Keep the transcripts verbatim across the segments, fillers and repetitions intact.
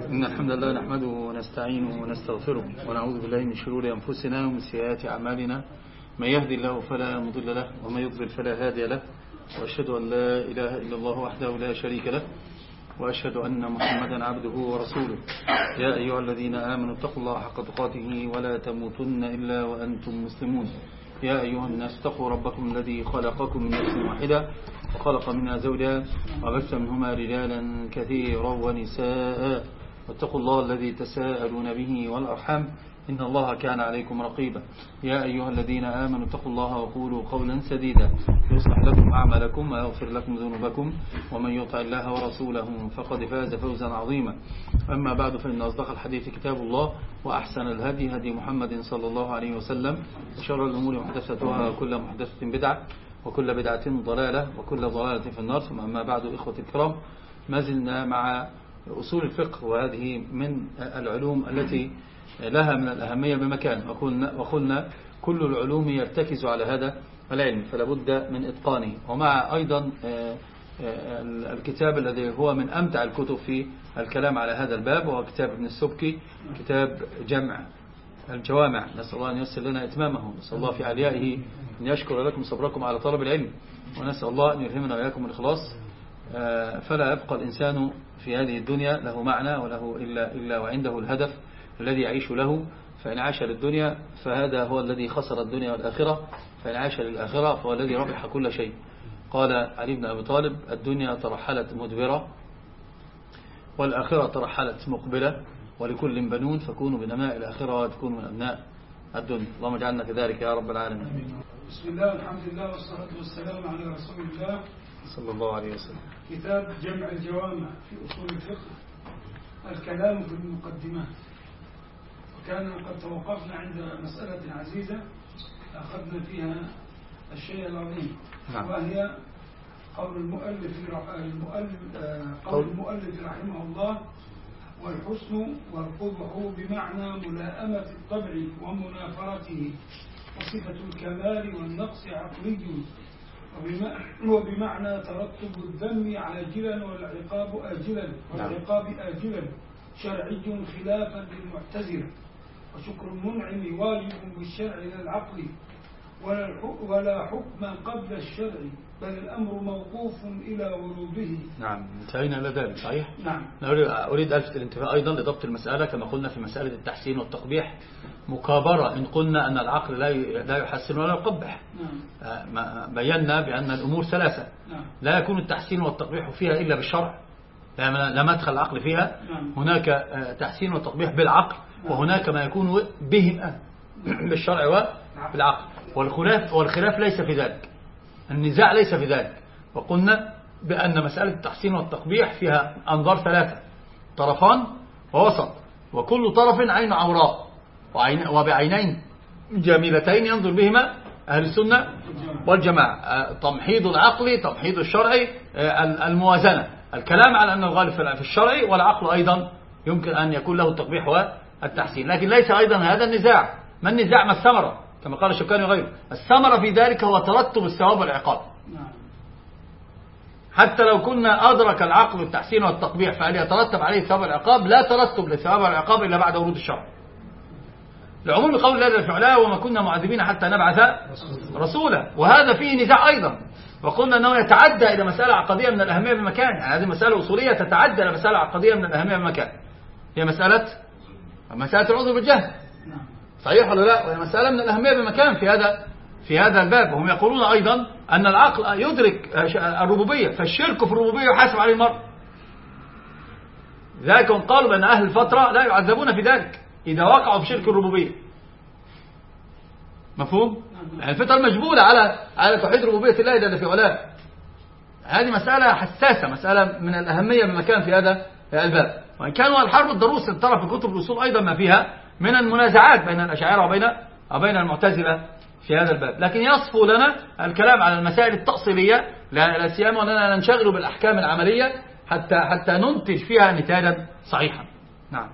إن الحمد لله نحمده ونستعينه ونستغفره ونعوذ بالله من شرور أنفسنا ومن سيئات أعمالنا. من يهدي الله فلا مضل له ومن يضلل فلا هادي له، وأشهد أن لا إله إلا الله وحده لا شريك له، وأشهد أن محمدا عبده ورسوله. يا أيها الذين آمنوا اتقوا الله حق تقاته ولا تموتن إلا وأنتم مسلمون. يا أيها الناس اتقوا ربكم الذي خلقكم من نفس واحدة وخلق منها زوجها وبث منهما رجالا كثيرا ونساء، واتقوا الله الذي تساءلون به والأرحام إن الله كان عليكم رقيبا. يا أيها الذين آمنوا اتقوا الله وقولوا قولا سديدا يصلح لكم أعمالكم ويغفر لكم ذنوبكم، ومن يطع الله ورسوله فقد فاز فوزا عظيما. أما بعد، فإن أصدق الحديث كتاب الله، وأحسن الهدي هدي محمد صلى الله عليه وسلم، وشر الأمور محدثتها وكل محدثة بدعة وكل بدعة ضلالة وكل ضلالة في النار. ثم أما بعد، إخوة الكرام، ما زلنا مع أصول الفقه، وهذه من العلوم التي لها من الأهمية بمكان، وقلنا, وقلنا كل العلوم يرتكز على هذا العلم فلا بد من إتقانه. ومع أيضا الكتاب الذي هو من أمتع الكتب في الكلام على هذا الباب، وهو كتاب ابن السبكي، كتاب جمع الجوامع. نسأل الله أن ييسر لنا إتمامه، نسأل الله في عليائه أن يشكر لكم صبركم على طلب العلم، ونسأل الله أن يلهمنا وإياكم الإخلاص، فلا يبقى الإنسان في هذه الدنيا له معنى وله إلا, إلا وعنده الهدف الذي يعيش له. فإن عاش للدنيا فهذا هو الذي خسر الدنيا والآخرة، فإن عاش للآخرة فهو الذي ربح كل شيء. قال علي بن أبي طالب: الدنيا ترحلت مدبرة والآخرة ترحلت مقبلة، ولكل بنون فكونوا بنماء الآخرة وتكونوا من أبناء الدنيا. اللهم اجعلنا كذلك يا رب العالمين. بسم الله والحمد لله والصلاة والسلام على رسول الله صلى الله عليه وسلم. كتاب جمع الجوامع في أصول الفقه، الكلام في المقدمات. وكان قد توقفنا عند مسألة عزيزة أخذنا فيها الشيء العظيم، نعم. وهي قول المؤلف المؤلف قول المؤلف رحمه الله: والحسن والقبح بمعنى ملائمة الطبع ومنافرته، وصفة الكمال والنقص عقلي، وبمعنى ترتب الذم عاجلا والعقاب آجلا والعقاب آجلا شرعي خلافا للمعتزلة. وشكر المنعم واجب بالشرع لا العقل، ولا حكم قبل الشرع، بل الأمر موقوف إلى وروده. نعم، انتهينا إلى ذلك. صحيح. نعم. أريد ألفت الانتباه أيضا لضبط المسألة كما قلنا في مسألة التحسين والتقبيح مكابرة، إن قلنا أن العقل لا يحسن ولا يقبح. نعم. بينا بأن الأمور ثلاثة. نعم. لا يكون التحسين والتقبيح فيها إلا بالشرع، لا مدخل العقل فيها. نعم. هناك تحسين وتقبيح بالعقل، وهناك ما يكون به بالشرع وبالعقل، والخلاف والخلاف ليس في ذلك، النزاع ليس في ذلك. وقلنا بأن مسألة التحسين والتقبيح فيها أنظار ثلاثة: طرفان ووسط، وكل طرف عين عوراء، وبعينين جميلتين ينظر بهما أهل السنة والجماعة. تمحيض العقل، تمحيض الشرعي، الموازنة، الكلام على أن الغالب في الشرعي، والعقل أيضا يمكن أن يكون له التقبيح والتحسين. لكن ليس أيضا هذا النزاع. ما النزاع؟ ما الثمرة؟ كما قال الشوكاني وغيره: الثمرة في ذلك هو ترتب الثواب والعقاب. حتى لو كنا أدرك العقل التحسين والتقبيح فهل يترتب عليه الثواب والعقاب؟ لا ترتب للثواب والعقاب إلا بعد ورود الشرع، لعموم قول الله في علاه: وما كنا معذبين حتى نبعث رسولا. وهذا فيه نزاع أيضا، وقلنا أنه يتعدى إلى مسألة عقدية من الأهمية بمكان. يعني هذه مسألة أصولية تتعدى إلى مسألة عقدية من الأهمية بمكان، هي مسألة مسألة العذر بالجهل. صحيح ولا لا؟ وهي مسألة من الأهمية بمكان في هذا في هذا الباب. وهم يقولون أيضا أن العقل يدرك الربوبية، فالشرك في الربوبية يحاسب عليه المرء. ذلك هم قالوا بأن أهل الفترة لا يعذبون في ذلك إذا وقعوا في شرك الربوبية. مفهوم؟ يعني الفترة المجبولة على على توحيد ربوبية الله جل في علاه. هذه مسألة حساسة، مسألة من الأهمية بمكان في هذا الباب. وإن كانوا الحرب الضروس ترى في كتب الأصول أيضا ما فيها من المنازعات بين الأشاعرة وبين وبين المعتزلة في هذا الباب، لكن يصفو لنا الكلام على المسائل التأصيلية، لا سيما أننا ننشغل بالأحكام العملية حتى حتى ننتج فيها نتاجا صحيحا. نعم.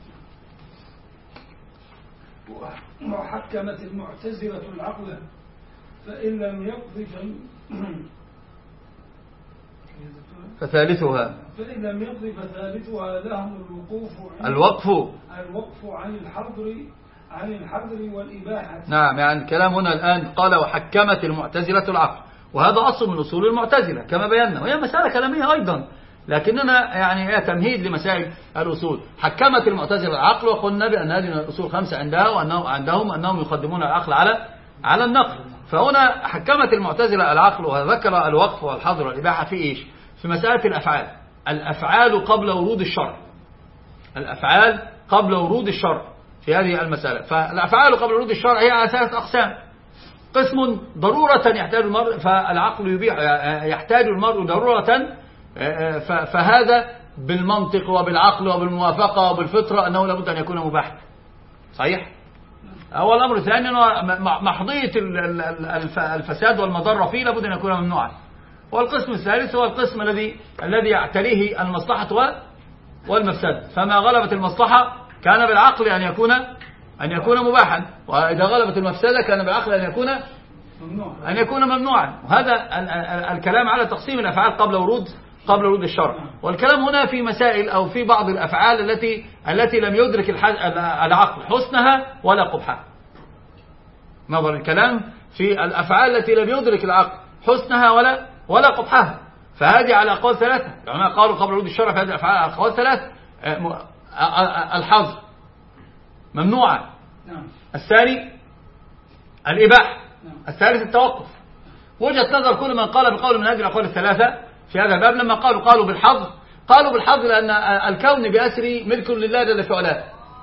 وحكمت المعتزلة العقل فإن لم يقضي فثالثها فإن لم يقضي فثالثها لهم الوقوف الوقف الوقف عن الحظر عن الحظر والإباحة. نعم، يعني الكلام هنا الآن قال وحكمت المعتزلة العقل، وهذا أصل من أصول المعتزلة كما بينا، وهي مسألة كلامية أيضا، لكننا يعني هي تمهيد لمسائل الأصول. حكمت المعتزلة العقل، وقلنا بأن هذه الأصول خمسة عندها، وأنهم عندهم أنهم يقدمون العقل على على النقل. فهنا حكمت المعتزلة العقل، وذكر الوقف والحظر والإباحة في إيش؟ في مسألة الأفعال. الأفعال قبل ورود الشرع، الأفعال قبل ورود الشرع في هذه المسألة. فالأفعال قبل ورود الشرع هي على ثلاث أقسام. قسم ضرورة يحتاج المرء فالعقل يبيح، يحتاج المرء ضرورة، فهذا بالمنطق وبالعقل وبالموافقة وبالفطرة أنه لابد أن يكون مباحا. صحيح؟ أول أمر. ثاني محضية الفساد والمضرة فيه لابد أن يكون ممنوعا. والقسم الثالث هو القسم الذي الذي يعتريه المصلحة والمفسد، فما غلبت المصلحة كان بالعقل أن يكون أن يكون مباحا، وإذا غلبت المفسدة كان بالعقل أن يكون أن يكون ممنوعا. وهذا الكلام على تقسيم الأفعال قبل ورود قبل ورود الشرع. والكلام هنا في مسائل أو في بعض الأفعال التي التي لم يدرك العقل حسنها ولا قبحها. نظر الكلام في الأفعال التي لم يدرك العقل حسنها ولا ولا قبحها، فهذه على أقوال ثلاثة. العلماء قالوا قبل ورود الشرع في هذه الأفعال على أقوال ثلاثة. الحظر ممنوعة، الثاني الإباحة، الثالث التوقف. وجهة نظر كل من قال بقول من هذه الأقوال الثلاثة في هذا الباب، لما قالوا قالوا بالحظر، قالوا بالحظر لأن الكون بأسره ملك لله جل في علاه،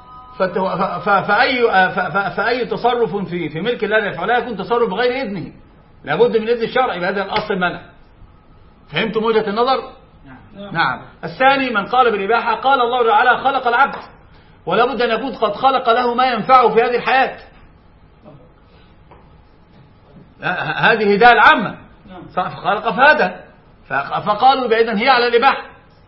فأي فأي تصرف في في ملك الله جل في علاه يكون تصرف بغير إذنه، لابد من إذن الشرع، بهذا الأصل المنع. فهمتم وجهة النظر؟ نعم. نعم. الثاني من قال بالإباحة، قال الله تعالى خلق العبد ولا بد أن يكون قد خلق له ما ينفعه في هذه الحياة. هذه هداية العامة، فخلق فهذا، فقالوا بإذن هي على الإباحة.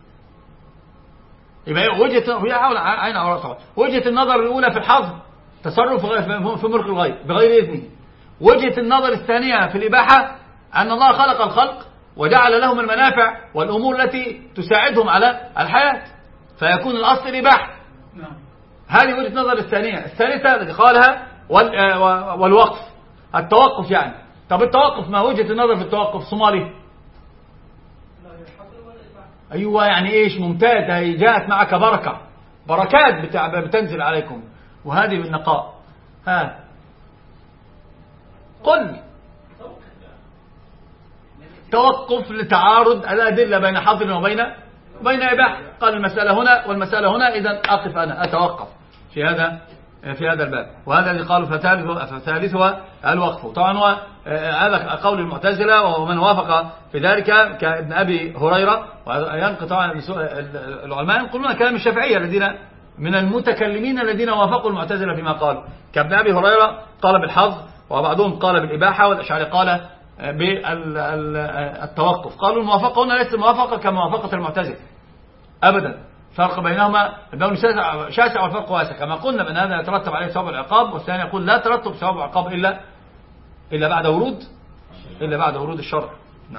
يبقى وجهة وجهة النظر الأولى في الحظر تصرف في ملك الغير بغير إذنه. وجهة النظر الثانية في الإباحة أن الله خلق الخلق وجعل لهم المنافع والأمور التي تساعدهم على الحياة، فيكون الأصل الإباحة. هذه وجهة النظر الثانية. الثالثة التي قالها والوقف، التوقف. يعني طب التوقف، ما وجهة النظر في التوقف؟ صومالي. أيوة، يعني إيش؟ ممتاز، هي جاءت معك بركة، بركات بتنزل عليكم، وهذه من نقاء. ها قل توقف لتعارض الأدلة بين حظر وبين بين إباحة. قال المسألة هنا والمسألة هنا، إذن أقف أنا أتوقف في هذا في هذا الباب. وهذا اللي قالوا فثالثها الوقف. طبعا هو هذا قول المعتزلة ومن وافق في ذلك كابن أبي هريرة. وينقل طبعا العلماء ينقلون كلام الشافعية الذين من المتكلمين الذين وافقوا المعتزلة فيما قالوا، كابن أبي هريرة قال بالحظ، وبعضهم قال بالإباحة، والأشعري قال بالتوقف. قالوا الموافقة هنا ليست الموافقة كموافقة المعتزلة أبدا، فرق بينهما البون شاسع والفرق واسع. كما قلنا بأن هذا يترتب عليه ثواب العقاب، والثاني يقول لا ترتب ثواب العقاب إلا إلا بعد ورود إلا بعد ورود الشرع. نعم.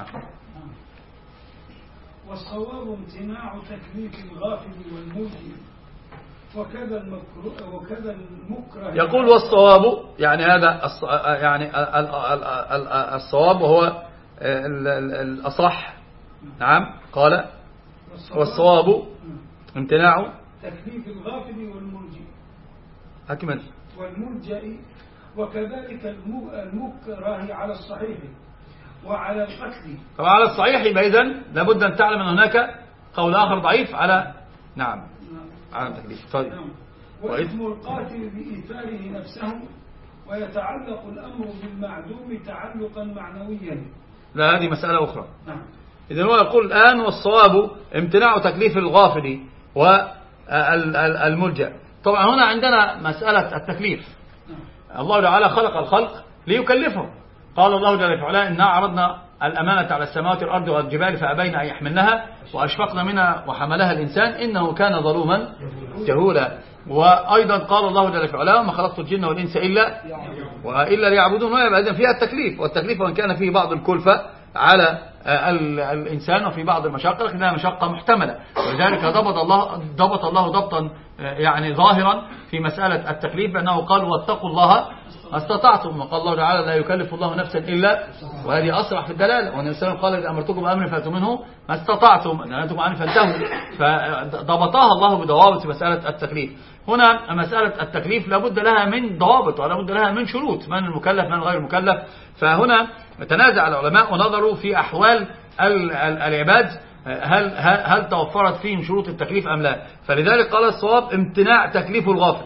والصواب امتناع تكليف الغافل والملزم وكذا المكروه وكذا المكره. يقول والصواب، يعني هذا يعني الصواب وهو الأصح. نعم. قال والصواب امتناع تكليف الغافل والملجئ أكمل والملجئ وكذلك المكره على الصحيح وعلى القتل. طبعا على الصحيح يبقى إذن لابد أن تعلم أن هناك قول آخر ضعيف على نعم على التكليف. طيب. وإثم القاتل بإيثاره نفسه ويتعلق الأمر بالمعدوم تعلقا معنويا. لا، هذه مسألة أخرى. نعم. إذن هو يقول الآن والصواب امتناع تكليف الغافل والملجأ. طبعا هنا عندنا مسألة التكليف. الله تعالى خلق الخلق ليكلفهم. قال الله جل وعلا إنا عرضنا الأمانة على السماوات والأرض والجبال فأبين أن يحملنها وأشفقنا منها وحملها الإنسان إنه كان ظلوما جهولا. وأيضا قال الله جل وعلا ما خلقت الجن والإنس إلا وإلا ليعبدون. ويبقى إذن فيها التكليف، والتكليف وإن كان فيه بعض الكلفة على الإنسان وفي بعض المشاق لكنها مشقة محتملة، ولذلك ضبط الله ضبط الله ضبطا يعني ظاهرا في مسألة التكليف بأنه قال واتقوا الله ما استطعتم، وقال الله تعالى لا يكلف الله نفسا إلا، وهذه أصرح في الدلالة. والنبي صلى الله عليه وسلم قال إذا أمرتكم بأمر فأتوا منه ما استطعتم، إن نهيتكم عنه فانتهوا، فضبطها الله بضوابط في مسألة التكليف. هنا مسألة التكليف لابد لها من ضوابط ولابد لها من شروط، من المكلف من غير المكلف. فهنا تنازع العلماء ونظروا في أحوال العباد هل, هل, هل توفرت فيهم شروط التكليف أم لا. فلذلك قال الصواب امتناع تكليف الغافل.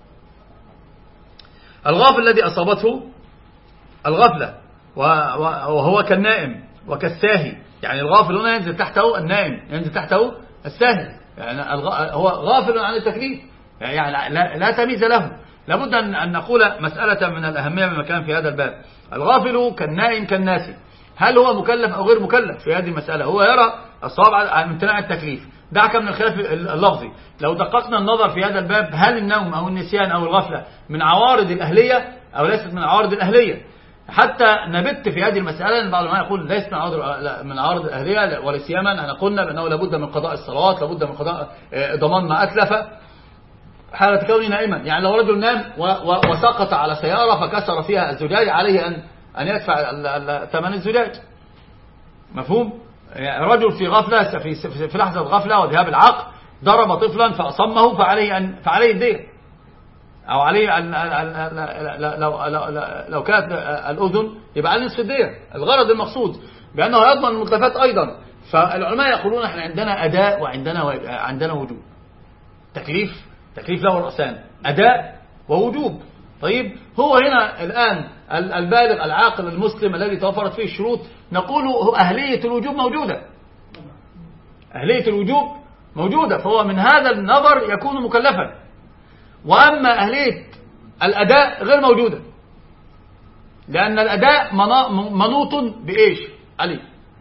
الغافل الذي أصابته الغفلة وهو كالنائم وكالساهي، يعني الغافل هنا ينزل تحته النائم، ينزل تحته الساهي، يعني هو غافل عن التكليف، يعني لا, لا تمييز له. لابد أن نقول مسألة من الأهمية بمكان في هذا الباب. الغافل كالنائم كالناسي، هل هو مكلف أو غير مكلف في هذه المسألة؟ هو يرى الصواب عن امتناع التكليف، دعك من الخلاف اللفظي. لو دققنا النظر في هذا الباب، هل النوم أو النسيان أو الغفلة من عوارض الأهلية أو ليست من عوارض الأهلية؟ حتى نبت في هذه المسألة أن بعض العلماء يقول ليست من عوارض من عوارض الأهلية، ولا سيما أن قلنا بأنه لابد من قضاء الصلوات، لابد من قضاء ضمان ما أتلف حالة كونه نائما. يعني لو رجل نام وسقط على سيارة فكسر فيها الزجاج، عليه أن أن يدفع ثمن الزجاج. مفهوم؟ يعني رجل في غفلة في في لحظة غفلة وذهاب العقل ضرب طفلا فأصمه، فعليه أن فعليه الدية، أو عليه أن لو لو لو كانت الأذن يبقى عليه نصف الدية. الغرض المقصود بأنه يضمن المتلفات أيضا. فالعلماء يقولون احنا عندنا أداء وعندنا عندنا وجوب. تكليف تكليف له رأسان، أداء ووجوب. طيب هو هنا الآن البالغ العاقل المسلم الذي توفرت فيه الشروط، نقول أهلية الوجوب موجودة، أهلية الوجوب موجودة، فهو من هذا النظر يكون مكلفا. وأما أهلية الأداء غير موجودة، لأن الأداء منوط بإيش علي؟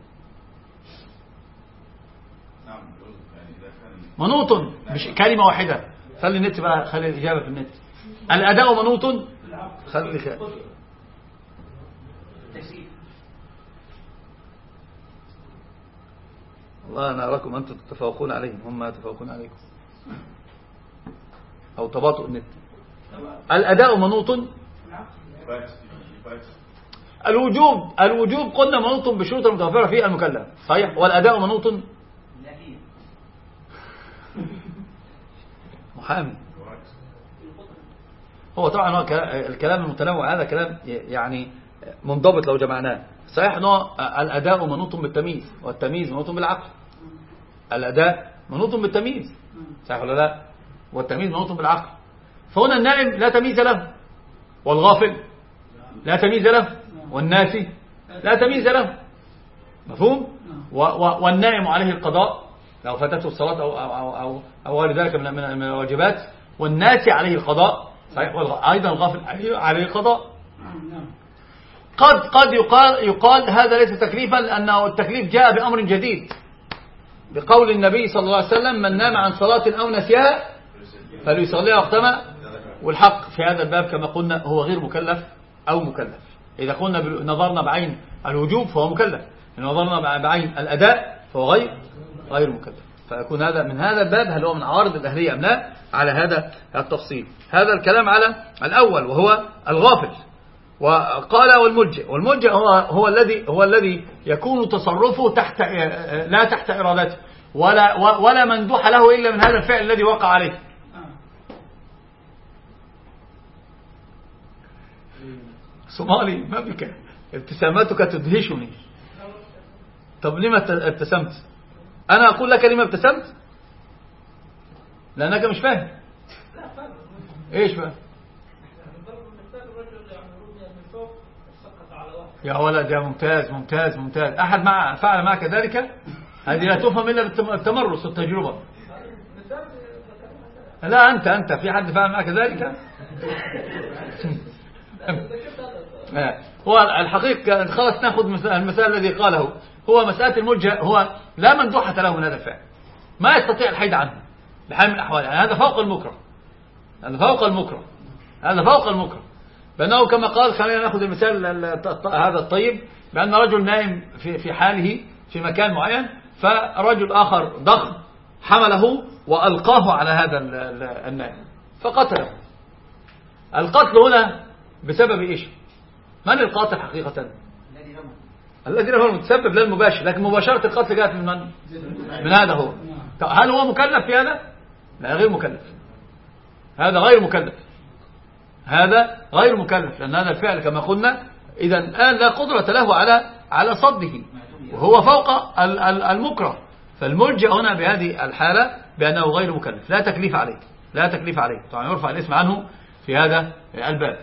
منوط بكلمة واحدة. خلي النت بقى، خلي الإجابة في النت. الأداء منوط، خلي خلي والله أنا أراكم أنتم تتفوقون عليهم، هم يتفوقون عليكم، أو تباطؤ النت. الأداء منوط، الوجوب الوجوب قلنا منوط بشروط المتوفرة فيه المكلف، صحيح. والأداء منوط محامي. هو طبعا هو الكلام المتنوع هذا كلام يعني منضبط لو جمعناه. صحيح أنه الأداء منوط بالتمييز، والتمييز منوط بالعقل. الأداء منوط بالتمييز، صحيح ولا لا؟ والتمييز منوط بالعقل. فهنا النائم لا تمييز له، والغافل لا تمييز له، والناسي لا تمييز له. مفهوم؟ والنائم عليه القضاء لو فاتته الصلاة أو أو أو أو غير ذلك من من الواجبات، والناسي عليه القضاء، صحيح. أيضا الغافل عليه القضاء. قد قد يقال يقال هذا ليس تكليفا، لأنه التكليف جاء بأمر جديد بقول النبي صلى الله عليه وسلم من نام عن صلاة أو نسيها فليصليها وقتها. والحق في هذا الباب كما قلنا هو غير مكلف أو مكلف. إذا قلنا نظرنا بعين الوجوب فهو مكلف، إن نظرنا بعين الأداء فهو غير غير مكلف. فيكون هذا من هذا الباب هل هو من عوارض الأهلية أم لا، على هذا التفصيل. هذا الكلام على الأول وهو الغافل. وقال والملجئ، والملجئ هو هو الذي هو الذي يكون تصرفه تحت لا تحت إرادته، ولا ولا مندوح له إلا من هذا الفعل الذي وقع عليه. صومالي ما بك، ابتساماتك تدهشني. طب لما ابتسمت؟ أنا أقول لك لما ابتسمت؟ لأنك مش فاهم. إيش بقى؟ يا ولد يا ممتاز ممتاز ممتاز. أحد مع فعل معك ذلك؟ هذه لا تفهم إلا بالتمرس والتجربة. لا أنت أنت في حد فعل معك ذلك؟ هو الحقيقة خلاص نأخذ المثال الذي قاله. هو مسألة الملجأ هو لا مندوحة له من هذا الفعل، ما يستطيع الحيد عنه بحال من الأحوال. يعني هذا فوق المكره، هذا فوق المكره، هذا فوق المكره. بأنه كما قال، خلينا نأخذ المثال هذا الطيب، بأن رجل نائم في في حاله في مكان معين، فرجل آخر ضخم حمله وألقاه على هذا النائم فقتله. القتل هنا بسبب إيش؟ من القاتل حقيقة؟ الذي رمى المتسبب لا المباشر، لكن مباشرة القتل جاءت من من؟ من هذا هو. هل هو مكلف في هذا؟ لا، غير مكلف. هذا غير مكلف، هذا غير مكلف، لأن هذا الفعل كما قلنا إذا الآن لا قدرة له على على صده، وهو فوق المكره. فالملجأ هنا بهذه الحالة بأنه غير مكلف، لا تكليف عليه، لا تكليف عليه، طبعا يرفع الاسم عنه في هذا الباب.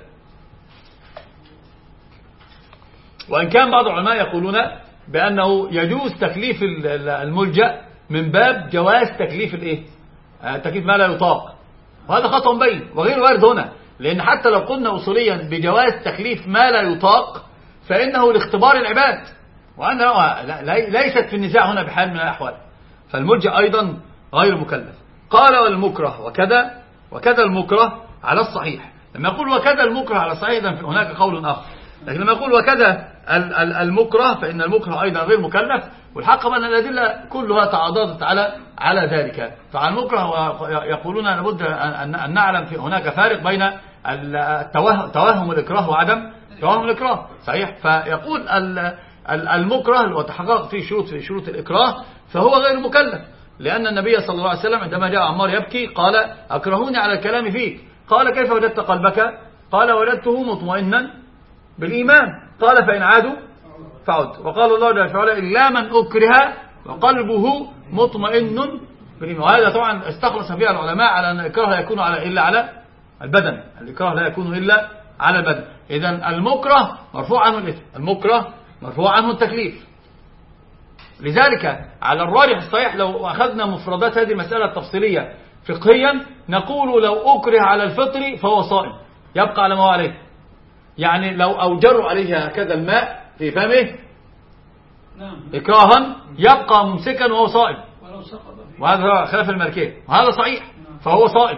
وإن كان بعض العلماء يقولون بأنه يجوز تكليف الملجأ من باب جواز تكليف الايه؟ تكليف ما لا يطاق، وهذا خطأ بين وغير وارد هنا، لأن حتى لو قلنا أصوليا بجواز تكليف ما لا يطاق فإنه لاختبار العباد، وأنه ليست في النزاع هنا بحال من الأحوال. فالملجأ أيضا غير مكلف. قال والمكره وكذا وكذا المكره على الصحيح. لما يقول وكذا المكره على الصحيح هناك قول آخر، لكن لما يقول وكذا المكره فإن المكره أيضا غير مكلف. والحق أن الأدلة كلها تعاضدت على على ذلك. فعلى المكره يقولون لابد أن نعلم في هناك فارق بين توهم الإكراه وعدم توهم الإكراه، صحيح. فيقول المكره وتحقق فيه شروط في شروط الإكراه فهو غير مكلف، لأن النبي صلى الله عليه وسلم عندما جاء عمار يبكي قال أكرهوني على الكلام فيك، قال كيف وجدت قلبك؟ قال وجدته مطمئنا بالإيمان، قال فإن عادوا فعد. وقال الله جل وعلا إلا من أكره وقلبه مطمئن بالإيمان. وهذا طبعا استخلص فيها العلماء على أن الإكراه لا يكون على إلا على البدن، الإكراه لا يكون إلا على البدن. إذن المكره مرفوع عنه الإثم، المكره مرفوع عنه التكليف. لذلك على الراجح الصحيح لو أخذنا مفردات هذه المسألة التفصيلية فقهيا نقول لو أكره على الفطر فهو صائم يبقى على ما هو عليه. يعني لو أوجروا عليه هكذا الماء في فمه إكراها يبقى ممسكا وهو صائم، وهذا خلاف المالكية وهذا صحيح، فهو صائم.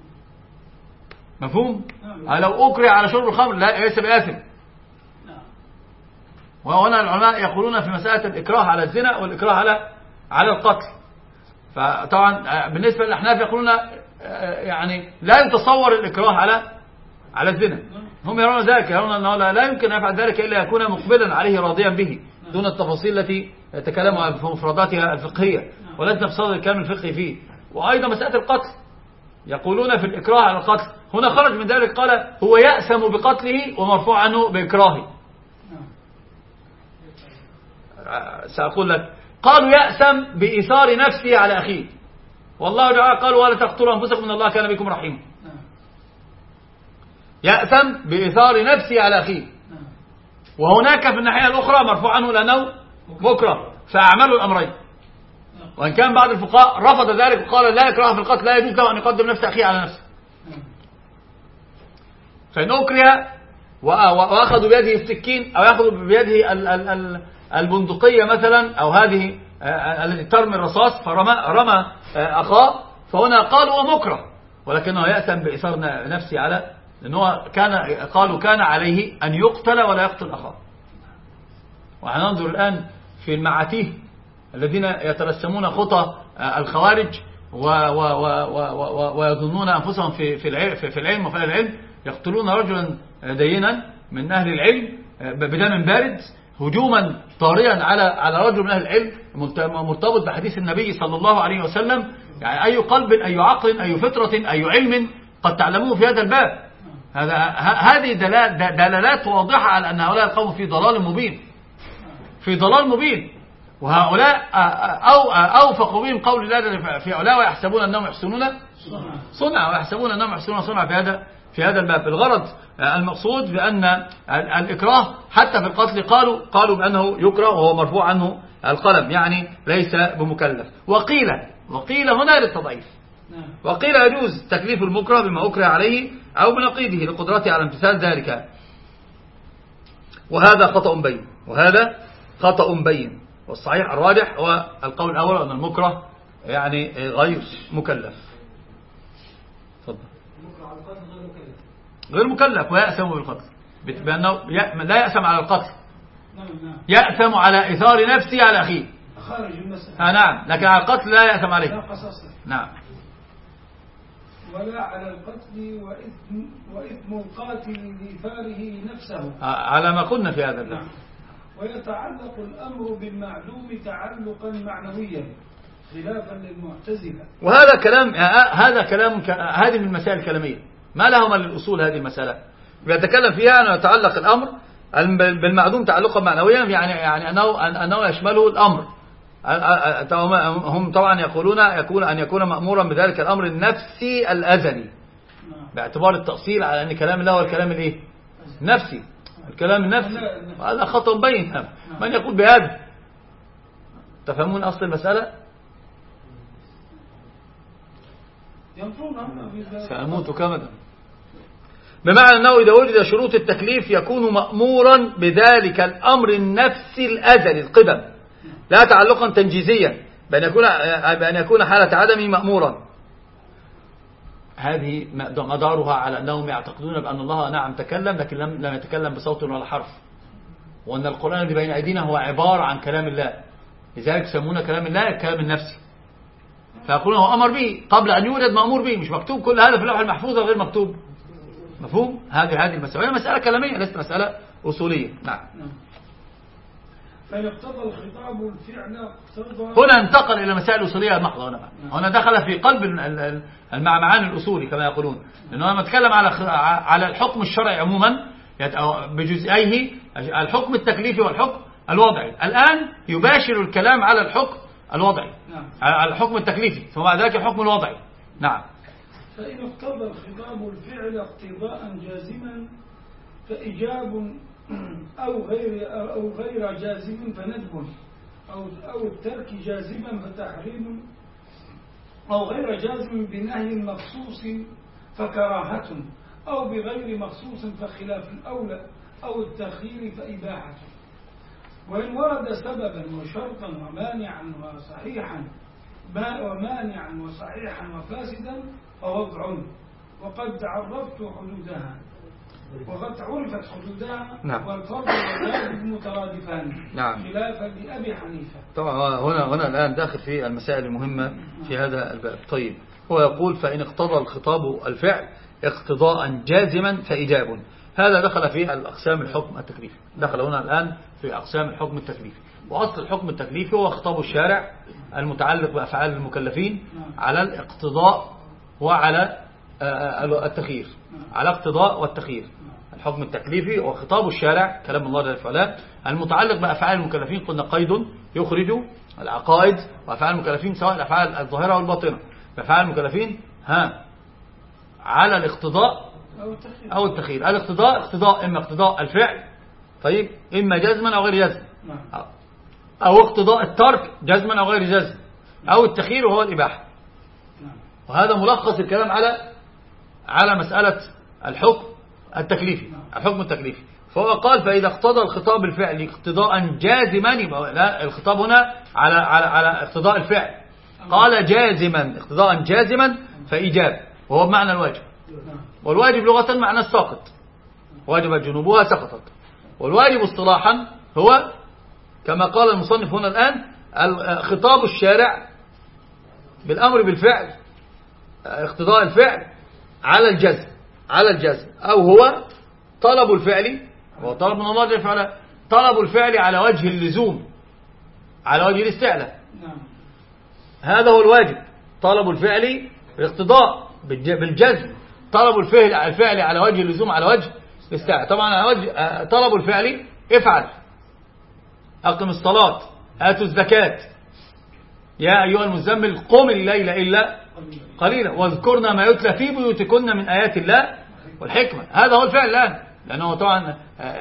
مفهوم؟ لو أكره على شرب الخمر لا ليس بآثم. وهنا العلماء يقولون في مسألة الإكراه على الزنا والإكراه على على القتل. فطبعا بالنسبة للأحناف يقولون يعني لا يتصور الإكراه على على الزنا، هم يرون ذلك، يرون أنه لا يمكن أن يفعل ذلك إلا يكون مقبلا عليه راضيا به دون التفاصيل التي تكلموا في مفرداتها الفقهية ولسنا في صدد الكلام الفقهي فيه. وأيضا مسألة القتل يقولون في الإكراه على القتل هنا خرج من ذلك قال هو يأثم بقتله ومرفوع عنه بإكراهه. سأقول لك قالوا يأثم بإثار نفسه على أخيه، والله تعالى قال ولا تقتلوا أنفسكم إن الله كان بكم رحيما. يأثم بإثار نفسه على أخيه، وهناك في الناحية الأخرى مرفوع عنه لأنه مكره، فأعملوا الأمرين. وإن كان بعض الفقهاء رفض ذلك وقال لا إكراه في القتل، لا يجوز له أن يقدم نفس أخيه على نفسه. فإن أكره وأخذوا بيده السكين أو يأخذوا بيده البندقية مثلا أو هذه التي ترمي الرصاص فرمى رمى أخاه، فهنا قالوا ومكره ولكنه يأثم بإثار نفسه على، لأنه كان قالوا كان عليه أن يقتل ولا يقتل أخاه. وهننظر الآن في المعاتيه الذين يترسمون خطى الخوارج ويظنون أنفسهم في في العلم وفي العلم، يقتلون رجلا دينا من أهل العلم بدم بارد هجوما طارئا على على رجل من أهل العلم مرتبط بحديث النبي صلى الله عليه وسلم. يعني أي قلب أي عقل أي فطرة أي علم قد تعلموه في هذا الباب. هذا هذه دلالات واضحة على أن هؤلاء القوم في ضلال مبين، في ضلال مبين. وهؤلاء أو أوفق بهم قول الله في أولاء ويحسبون أنهم يحسنون صنعا ويحسبون أنهم يحسنون صنعا في هذا في هذا الباب. الغرض المقصود بأن الإكراه حتى في القتل قالوا قالوا بأنه يكره وهو مرفوع عنه القلم، يعني ليس بمكلف. وقيل وقيل هنا للتضعيف، وقيل يجوز تكليف المكره بما أكره عليه أو بنقيضه لقدرته على امتثال ذلك، وهذا خطأ بين وهذا خطأ بين. والصحيح الراجح هو القول الأول أن المكره يعني غير مكلف. تفضل. غير مكلف ويأثم بالقتل، بأنه لا يأثم على القتل، يأثم على إثار نفسه على أخيه. خارج المسألة. آه نعم، لكن على القتل لا يأثم عليه. لا قصاص. نعم. ولا على القتل وإثم, وإثم القاتل لفاره نفسه. آه على ما قلنا في هذا. نعم. ويتعلق الأمر بالمعلوم تعلقا معنويا خلافا للمعتزلة. وهذا كلام هذا كلام هذه من المسائل الكلامية ما لها من الأصول. هذه المسألة بيتكلم فيها أنه يتعلق الأمر بالمعدوم تعلقا معنويا، يعني يعني أنه أنه يشمله الأمر. هم طبعا يقولون يكون أن يكون مأمورا بذلك الأمر النفسي الأزلي باعتبار التأصيل على أن كلام الله هو الكلام الإيه؟ نفسي، الكلام النفسي. هذا خطأ بين. من يقول بهذا؟ تفهمون أصل المسألة؟ سأموت كمدا، بمعنى أنه إذا وجد شروط التكليف يكون مأمورا بذلك الأمر النفسي الأزلي القدم، لا تعلقا تنجيزيا بأن يكون بأن يكون حالة عدمه مأمورا. هذه مدارها على أنهم يعتقدون بأن الله نعم تكلم لكن لم لم يتكلم بصوت ولا حرف، وأن القرآن الذي بين أيدينا هو عبارة عن كلام الله، لذلك يسمون كلام الله الكلام النفسي. فيقولون هو أمر به قبل أن يولد مأمور به، مش مكتوب كل هذا في اللوح المحفوظ غير مكتوب. مفهوم؟ هذه هذه المسألة مسألة كلامية ليست مسألة أصولية. نعم. فإن اقتضى الخطاب الفعل اقتضى. هنا انتقل إلى مسائل أصولية محضة. هنا هنا دخل في قلب المعاني الأصولي كما يقولون، لأنه لما نتكلم على على الحكم الشرعي عموما بجزئيه الحكم التكليفي والحكم الوضعي. الآن يباشر الكلام على الحكم الوضعي، على الحكم التكليفي، ثم بعد ذلك الحكم الوضعي. نعم. فإن اقتضى الخطاب الفعل اقتضاء جازما فإيجاب أو غير أو غير جازم فندب، أو أو الترك جازما فتحريم، أو غير جازم بنهي مخصوص فكراهة، أو بغير مخصوص فخلاف الأولى، أو التخيير فإباحة. وإن ورد سببا وشرطا ومانعا وصحيحا ومانعا وصحيحا وفاسدا فوضع، وقد عرفت حدودها وقد عرفت حدودها. نعم. والفرض والواجب مترادفان. نعم. خلافا لأبي حنيفة. طبعا هنا هنا الآن داخل في المسائل المهمة في هذا الباب. طيب هو يقول فإن اقتضى الخطاب الفعل اقتضاء جازما فإيجاب. هذا دخل في الأقسام الحكم التكليفي، دخل هنا الآن في أقسام الحكم التكليفي. وأصل الحكم التكليفي هو خطاب الشارع المتعلق بأفعال المكلفين على الاقتضاء وعلى التخيير، على اقتضاء والتخيير. الحكم التكليفي هو خطاب الشارع كلام الله جل وعلا المتعلق بأفعال المكلفين. قلنا قيد يخرج العقائد وأفعال المكلفين سواء الأفعال الظاهرة والباطنة. بأفعال المكلفين ها على الاقتضاء أو التخيير. الاقتضاء اقتضاء إما اقتضاء الفعل طيب إما جزما أو غير جزم، أو اقتضاء الترك جزما أو غير جزم، أو التخيير وهو الإباحة. وهذا ملخص الكلام على على مسألة الحكم التكليفي، الحكم التكليفي. فهو قال فإذا اقتضى الخطاب الفعلي اقتضاء جازما، لا الخطاب هنا على على على اقتضاء الفعل. قال جازما اقتضاء جازما فإيجاب، وهو بمعنى الواجب. والواجب لغة معنى الساقط، واجب جنوبها سقطت. والواجب اصطلاحا هو كما قال المصنف هنا الآن خطاب الشارع بالأمر بالفعل اقتضاء الفعل على الجزم، على الجزم، أو هو طلب الفعل، هو طلب من الله جل وعلا، طلب الفعل على وجه اللزوم، على وجه الاستعلاء. هذا هو الواجب، طلب الفعل بالاقتضاء بالجزم، طلب الفعل الفعل على وجه اللزوم على وجه الاستعلاء. طبعا على وجه طلب الفعل افعل، أقم الصلاة، آتوا الزكاة، يا أيها المزمل قم الليل إلا قليلا واذكرنا ما يتلى في بيوتكن من آيات الله والحكمة. هذا هو الفعل الآن، لأنه طبعا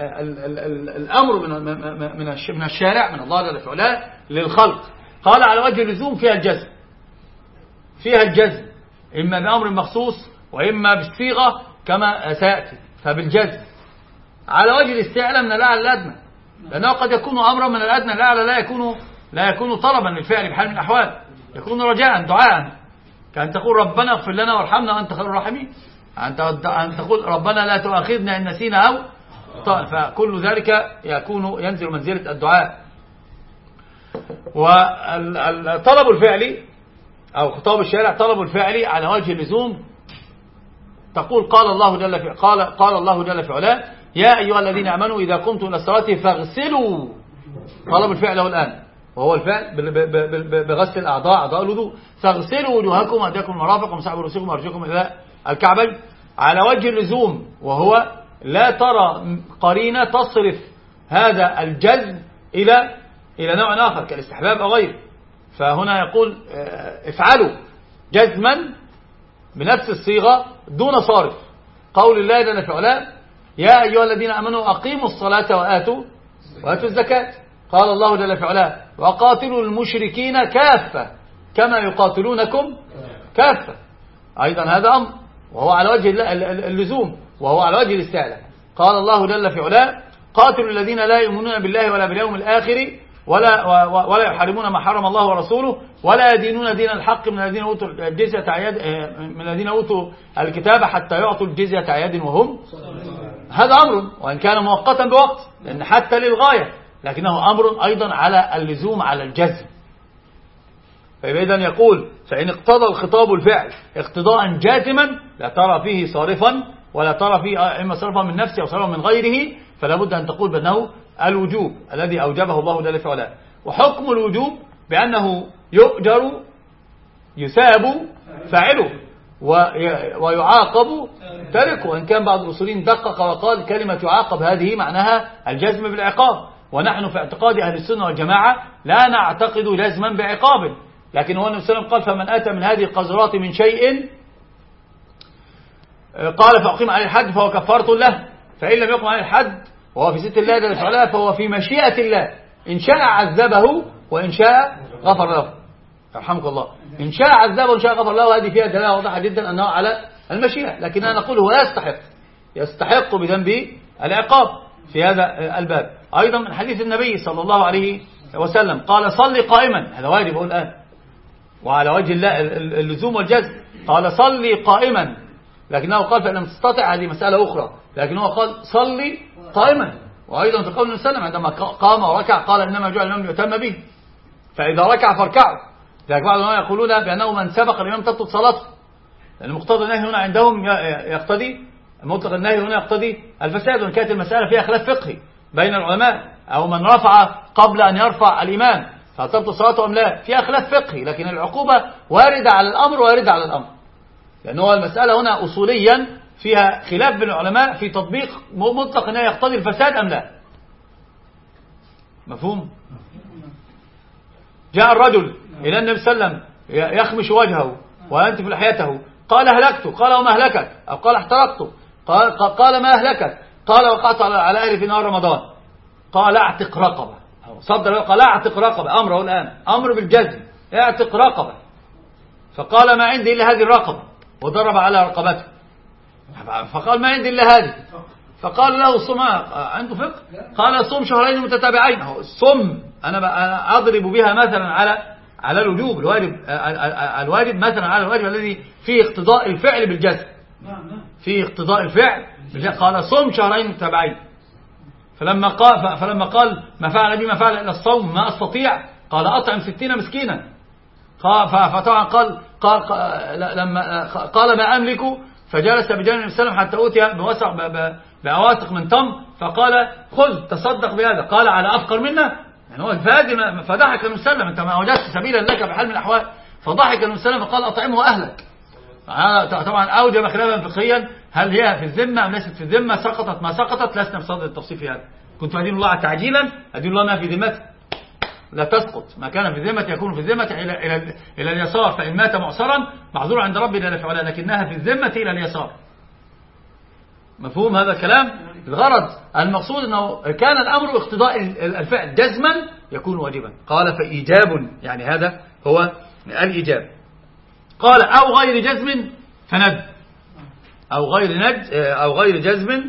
الأمر من الشارع من الله جل وعلا للخلق. قال على وجه اللزوم فيها الجزم، فيها الجزم إما بأمر مخصوص وإما بالصيغة كما سيأتي. فبالجزم على وجه الاستعلاء من الأعلى الأدنى، لأنه قد يكون أمرا من الأدنى الأعلى لا يكون لا يكون طلبا للفعل بحال من الأحوال، يكون رجاء دعاء، كأن تقول ربنا اغفر لنا وارحمنا وأنت خير الراحمين، أن تقول ربنا لا تؤاخذنا إن نسينا أو طال. فكل ذلك يكون ينزل منزلة الدعاء. والطلب الفعلي أو خطاب الشارع طلب الفعلي على وجه اللزوم. تقول قال الله جل في قال قال الله جل في علاه يا أيها الذين آمنوا إذا قمتم إلى الصلاة فاغسلوا. طلب الفعل له الآن وهو الفعل بغسل الأعضاء أعضاء الوضوء. فاغسلوا وجوهكم وأيديكم المرافق وامسحوا برؤوسكم وأرجلكم إلى الكعبين على وجه اللزوم، وهو لا ترى قرينة تصرف هذا الجزم إلى إلى نوع آخر كالاستحباب أو غيره. فهنا يقول افعلوا جزما بنفس الصيغة دون صارف. قول الله جل في علاه يا أيها الذين آمنوا أقيموا الصلاة وآتوا وآتوا الزكاة. قال الله جل في علاه وقاتلوا المشركين كافة كما يقاتلونكم كافة. أيضا هذا أمر وهو على وجه اللزوم وهو على وجه الاستعلاء. قال الله جل في علاه قاتلوا الذين لا يؤمنون بالله ولا باليوم الآخر ولا ولا يحرمون ما حرم الله ورسوله ولا يدينون دين الحق من الذين اوتوا الجزية عياد من الذين اوتوا الكتاب حتى يعطوا الجزية عياد وهم. هذا امر وان كان مؤقتا بوقت لان حتى للغاية، لكنه امر ايضا على اللزوم على الجزم. فإذا يقول فإن اقتضى الخطاب الفعل اقتضاء جازما لا ترى فيه صارفا ولا ترى فيه إما صرفا من نفسه أو صرفا من غيره، فلا بد أن تقول بأنه الوجوب الذي أوجبه الله جل في علاه. وحكم الوجوب بأنه يؤجر يثاب فاعله ويعاقب تركه، وإن كان بعض الأصولين دقق وقال كلمة يعاقب هذه معناها الجزم بالعقاب، ونحن في اعتقاد أهل السنة والجماعة لا نعتقد جزما بعقاب، لكن هو النبي صلى الله عليه وسلم قال فمن أتى من هذه القذرات من شيء قال فأقيم عليه الحد فهو كفارة له، فإن لم يقم عليه الحد وهو في ست الله جل وعلا فهو في مشيئة الله، إن شاء عذبه وإن شاء غفر له. يرحمك الله. إن شاء عذبه وإن شاء غفر له هذه فيها دلالة واضحة جدا أنه على المشيئة، لكننا نقول هو يستحق يستحق بذنبه العقاب في هذا الباب. أيضا من حديث النبي صلى الله عليه وسلم قال صلي قائما، هذا واجب الآن وعلى وجه اللزوم والجزم، قال صلي قائما، لكنه قال فإن لم تستطع هذه مسألة أخرى، لكنه قال صلي قائما. وأيضا في قول النبي صلى الله عليه وسلم عندما قام وركع قال إنما جعل الإمام ليؤتم به، فإذا ركع فاركعوا. لكن بعض العلماء يقولون بأنه من سبق الإمام تبطل صلاته، لأن مقتضى النهي هنا عندهم يقتضي مطلق النهي هنا يقتضي الفساد، وإن كانت المسألة فيها خلاف فقهي بين العلماء، أو من رفع قبل أن يرفع الإمام فتبطل صلاته أم لا، فيها خلاف فقهي، لكن العقوبة واردة على الأمر واردة على الأمر، لأنه المسألة هنا أصوليا فيها خلاف بين العلماء في تطبيق مطلق أنه يقتضي الفساد أم لا. مفهوم؟ جاء الرجل إلى النبي صلى الله عليه وسلم يخمش وجهه وينتف لحيته، قال أهلكت، قال وما أهلكك، أو قال احترقت، قال, قال ما أهلكك، قال وقعت على أهلي في نهار رمضان، قال اعتق رقبة، صدر قال اعتق رقبة، أمره الآن أمر بالجزم، اعتق رقبة، فقال ما عندي إلا هذه الرقبة وضرب على رقبته، فقال ما عندي إلا هذه، فقال له صم، عنده فقه، قال صم شهرين متتابعين، صم أنا أضرب بها مثلا على على الوجوب، الواجب الواجب مثلا على الواجب الذي فيه اقتضاء الفعل بالجزم، فيه اقتضاء الفعل بالجزم، قال صم شهرين متتابعين، فلما قال فلما قال ما فعل بي ما فعل إلا الصوم ما أستطيع، قال أطعم ستين مسكينا، فطبعا قال قال لما قال ما أملك، فجلس بجانب النبي صلى الله عليه وسلم حتى أوتي بوسع بأواسق من تمر، فقال خذ تصدق بهذا، قال على أفقر منا، يعني هو الفاجر، فضحك النبي صلى الله عليه وسلم، أنت ما وجدت سبيلا لك بحال من الأحوال، فضحك النبي صلى الله عليه وسلم وقال أطعمه أهلك. طبعا أوجب خلافا فقهيا هل هي في الذمة أم ليست في الذمة، سقطت ما سقطت، لسنا بصدد التفصيل في هذا، كنت أدين الله تعجيلا أدين الله ما في ذمته لا تسقط، ما كان في ذمة يكون في ذمة إلى إلى إلى اليسار، فإن مات معسرا معذور عند ربنا لا فعلا، لكنها في الذمة إلى اليسار. مفهوم هذا الكلام؟ الغرض المقصود أنه كان الأمر اقتضاء الفعل جزما يكون واجبا، قال فإيجاب، يعني هذا هو الإيجاب. قال أو غير جزم فند، أو غير نج أو غير جزم،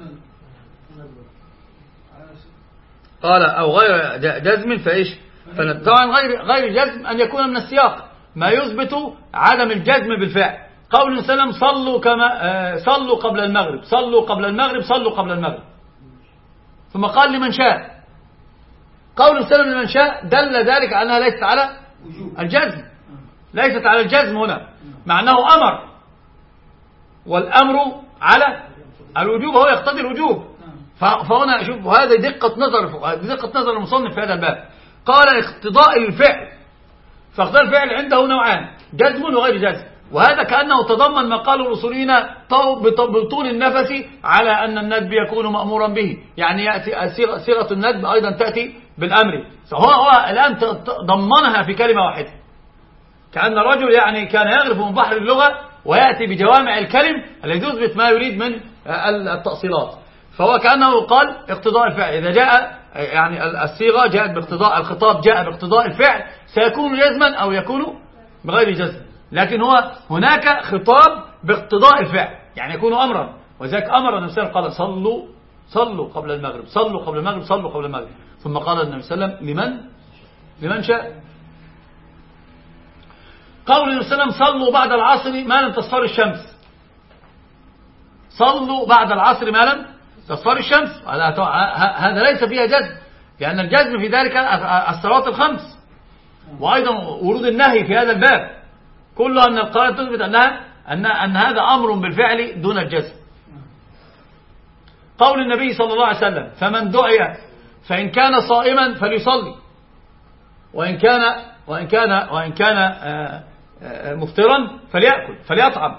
قال أو غير جزم فإيش فند. طبعا غير غير جزم أن يكون من السياق ما يثبت عدم الجزم بالفعل، قول النبي صلى الله عليه وسلم صلوا كما صلوا قبل المغرب، صلوا قبل المغرب، صلوا قبل المغرب، ثم قال لمن شاء، قول السلام لمن شاء دل ذلك على أنها ليست على الجزم، ليست على الجزم هنا، مع أنه أمر، والأمر على الوجوب، هو يقتضي الوجوب. فهنا شوف هذا دقة نظر دقة نظر المصنف في هذا الباب. قال اقتضاء الفعل، فاقتضاء الفعل عنده نوعان، جزم وغير جزم، وهذا كأنه تضمن ما قاله الأصوليين بطول النفس على أن الندب يكون مأمورا به، يعني يأتي صيغة الندب أيضا تأتي بالأمر، فهو هو الآن ضمنها في كلمة واحدة، كأن رجل يعني كان يغرف من بحر اللغة ويأتي بجوامع الكلم الذي يثبت ما يريد من التأصيلات. فهو كأنه قال اقتضاء الفعل، إذا جاء يعني الصيغة جاءت باقتضاء، الخطاب جاء باقتضاء الفعل سيكون جزما أو يكون بغير جزم، لكن هو هناك خطاب باقتضاء الفعل يعني يكون أمرا، وذلك أمر النبي صلى الله عليه وسلم قال صلوا صلوا قبل المغرب، صلوا قبل المغرب، صلوا قبل المغرب، ثم قال النبي صلى الله عليه وسلم لمن لمن شاء. قول النبي صلى الله عليه وسلم صلوا بعد العصر ما لم تصفر الشمس، صلوا بعد العصر ما لم تصفر الشمس، هذا ليس فيها جزم، لأن الجزم في ذلك الصلوات الخمس، وأيضا ورود النهي في هذا الباب كله أن القرآن تثبت أنها أن أن هذا أمر بالفعل دون الجزم. قول النبي صلى الله عليه وسلم فمن دعي فإن كان صائما فليصلي، وإن كان وإن كان وإن كان مفطرا فليأكل فليطعم،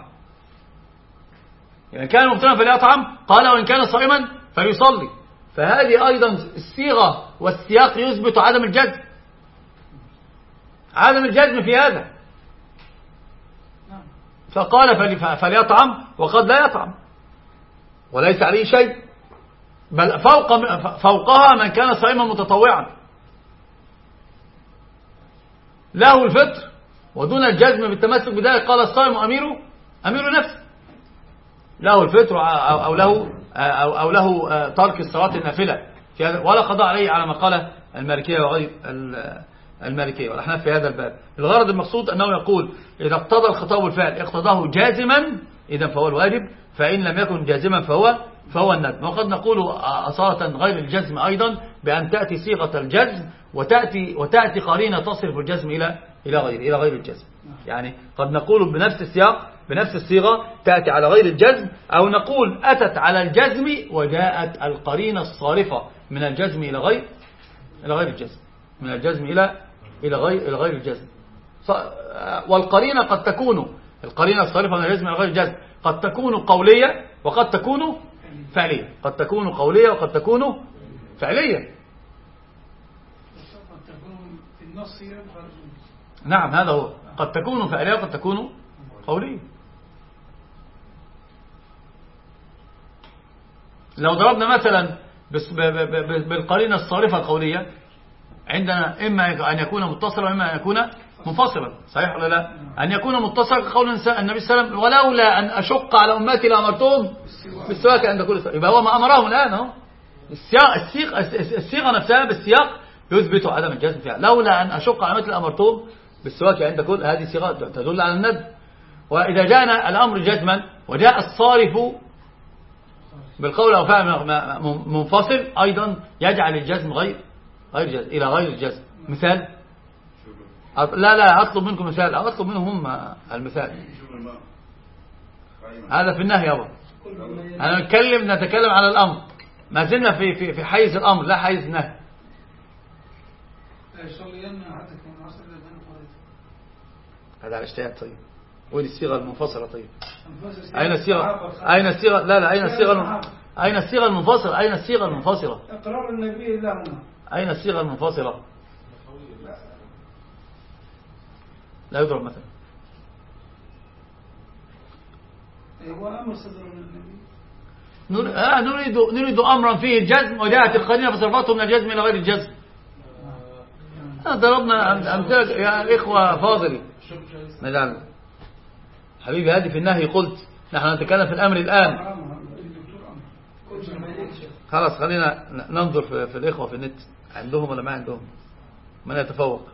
يعني كان مفطرا فليطعم، قال وإن كان صائما فليصلي، فهذه أيضا الصيغة والسياق يثبت عدم الجزم، عدم الجزم في هذا، فقال فليطعم وقد لا يطعم وليس عليه شيء، بل فوق فوقها من كان صائما متطوعا له الفطر ودون الجزم بالتمسك بذلك، قال الصائم أمير أمير نفسه، له الفطر أو, أو له أو, أو له ترك الصلاة النافلة ولا قضاء عليه على ما قال المالكية وغير المالكية والأحناف في هذا الباب. الغرض المقصود أنه يقول إذا اقتضى الخطاب الفعل اقتضاه جازما إذا فهو الواجب، فإن لم يكن جازما فهو فهو الندب. وقد نقول أصالة غير الجزم أيضا بأن تأتي صيغة الجزم وتأتي وتأتي قرينة تصرف الجزم إلى إلى غير إلى غير الجزم، يعني قد نقول بنفس السياق بنفس الصيغة تأتي على غير الجزم، أو نقول أتت على الجزم وجاءت القرينة الصارفة من الجزم إلى غير إلى غير الجزم، من الجزم إلى إلى غير إلى غير الجزم. والقرينة قد تكون القرينة الصارفة من الجزم إلى غير الجزم قد تكون قولية وقد تكون فعلية، قد تكون قولية وقد تكون فعلية. قد تكون في النص نعم هذا هو، قد تكون فعلية وقد تكون قولية. لو ضربنا مثلا بالقرينة الصارفة القولية عندنا إما أن يكون متصلا وإما أن يكون منفصلا، صحيح ولا لا؟ أن يكون متصلا قول النبي صلى الله عليه وسلم ولولا أن أشق على أمتي لأمرتهم بالسواك عند كل صلاة، يبقى هو ما أمرهم الآن اهو، الصيغة الصيغة نفسها بالسياق يثبت عدم الجزم فيها، لولا أن أشق على أمتي لأمرتهم بالسواك عند كل، هذه صيغة تدل على الندب. وإذا جاءنا الأمر جزما وجاء الصارف بالقول أو فعل منفصل أيضا يجعل الجزم غير غير جزم إلى غير الجزم. مثال لا لا أطلب منكم مثال أو أطلب منهم هم المثال، هذا في النهي يابا، أنا نتكلم نتكلم على الأمر، ما زلنا في في في حيز الأمر لا حيز النهي. هذا على اجتهاد. طيب وين الصيغة المنفصلة؟ طيب أين الصيغة أين الصيغة لا لا أين الصيغة أين الصيغة المنفصلة أين الصيغة المنفصلة إقرار النبي لهما، أين الصيغة المنفصلة؟ لا يضرب مثلا، هو أمر صدر النبي، نريد نريد أمرا فيه الجزم وجاءت القرينة فصرفته من الجزم إلى غير الجزم. ضربنا أمثلة يا إخوة فاضلي. نجعل حبيبي هذه في النهي قلت، نحن نتكلم في الأمر الآن. خلاص خلينا ننظر في, في الإخوة في النت عندهم ولا ما عندهم، من يتفوق.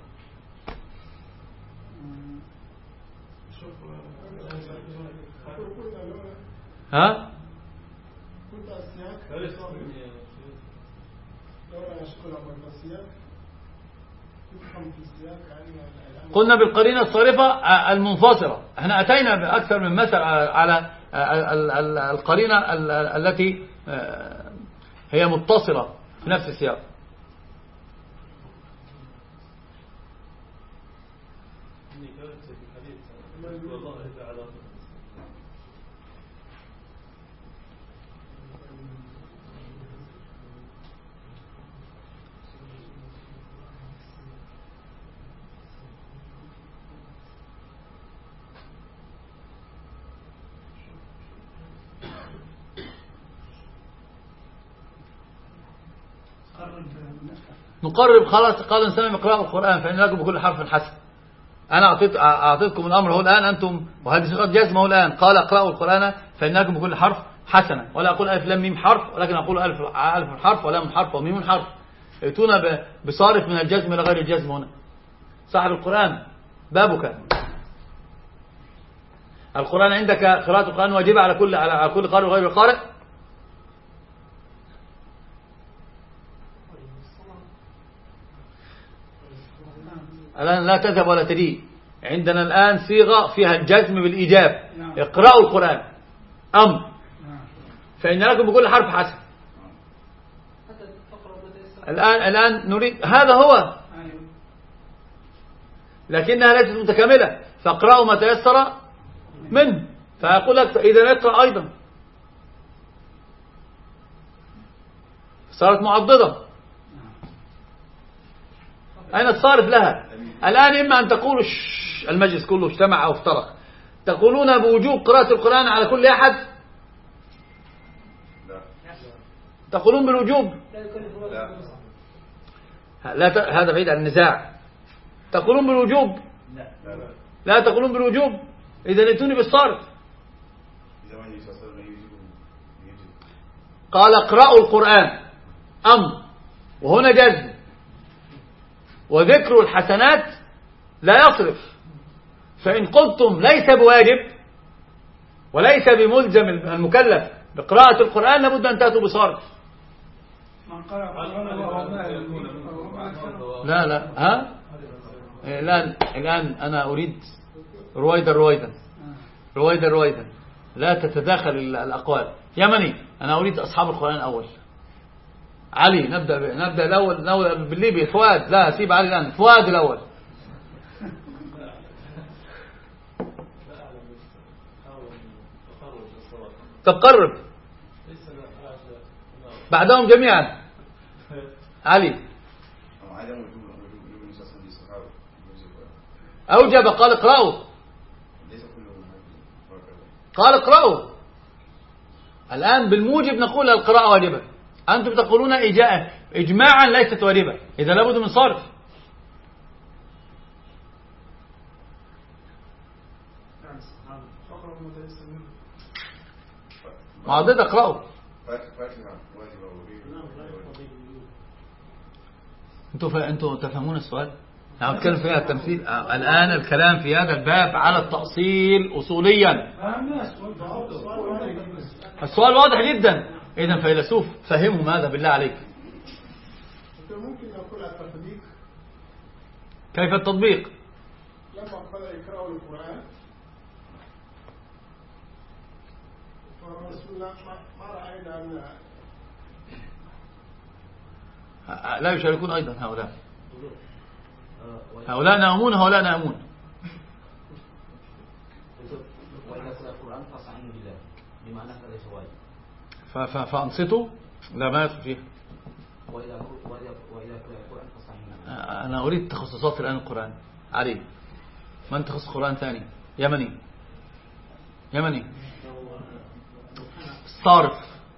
ها قلنا بالقرينة الصارفة المنفصلة. احنا أتينا بأكثر من مثل على القرينة التي هي متصلة في نفس السياق. نقرب خلاص. قال إنسان اقرأوا القرآن فإن لكم بكل حرف حسن. أنا أعطيت أعطيتكم الأمر هو الآن أنتم، وهذه صيغة جزم هو الآن. قال اقرأوا القرآن فإن لكم بكل حرف حسنة، ولا أقول ألف لام ميم حرف، ولكن أقول ألف ألف حرف ولام حرف وميم حرف. ائتونا بصارف من الجزم إلى غير الجزم. هنا صاحب القرآن بابك. القرآن عندك قراءة القرآن واجبة على كل على كل قارئ وغير القارئ. الآن لا تذهب ولا تجي. عندنا الآن صيغة فيها الجزم بالإيجاب. اقرأوا القرآن أمر فإن لكم بكل حرف حسن. الآن الآن نريد هذا هو، لكنها ليست متكاملة. فاقرأوا ما تيسر منه. فأقول لك إذا اقرأ أيضا صارت معضدة. أين الصارف لها؟ الآن إما أن تقولوا المجلس كله اجتمع أو افترق، تقولون بوجوب قراءة القرآن على كل أحد؟ تقولون بالوجوب؟ لا ت... هذا بعيد عن النزاع. تقولون بالوجوب؟ لا تقولون بالوجوب. إذا ائتوني بالصارف. قال اقرأوا القرآن أمر، وهنا جزم، وذكر الحسنات لا يصرف. فإن قلتم ليس بواجب وليس بملزم المكلف بقراءة القرآن لابد أن تأتوا بصارف. لا لا ها الآن الآن أنا أريد رويدا رويدا رويدا رويدا لا تتداخل الأقوال. يمني أنا أريد أصحاب القرآن أول. علي نبدأ نبدأ الأول نبدأ بالليبي. فؤاد لا سيب علي الآن. فؤاد الأول. تقرب بعدهم جميعا. علي أوجب. قال اقرأوا. قال اقرأوا. الآن بالموجب نقول القراءة واجبة. أنتم تقولون إجماعا ليست واجبة. إذا لابد من صارف. معضد اقرأوا. انتم انتم تفهمون السؤال؟ نحن نتكلم في هذا التمثيل. الآن الكلام في هذا الباب على التأصيل أصوليا. السؤال واضح جدا. إذا فيلسوف فهموا ماذا بالله عليك. ممكن نقول التطبيق. كيف التطبيق؟ لما قال اقرأوا القرآن فرسولنا ما رأينا أن لا يشاركون أيضا هؤلاء. هؤلاء نامون هؤلاء نامون. فأنصتوا لا ما يدخل فيها. أنا أريد تخصصات الآن القرآن. علي من تخصص قرآن ثاني؟ يمني يمني صارف.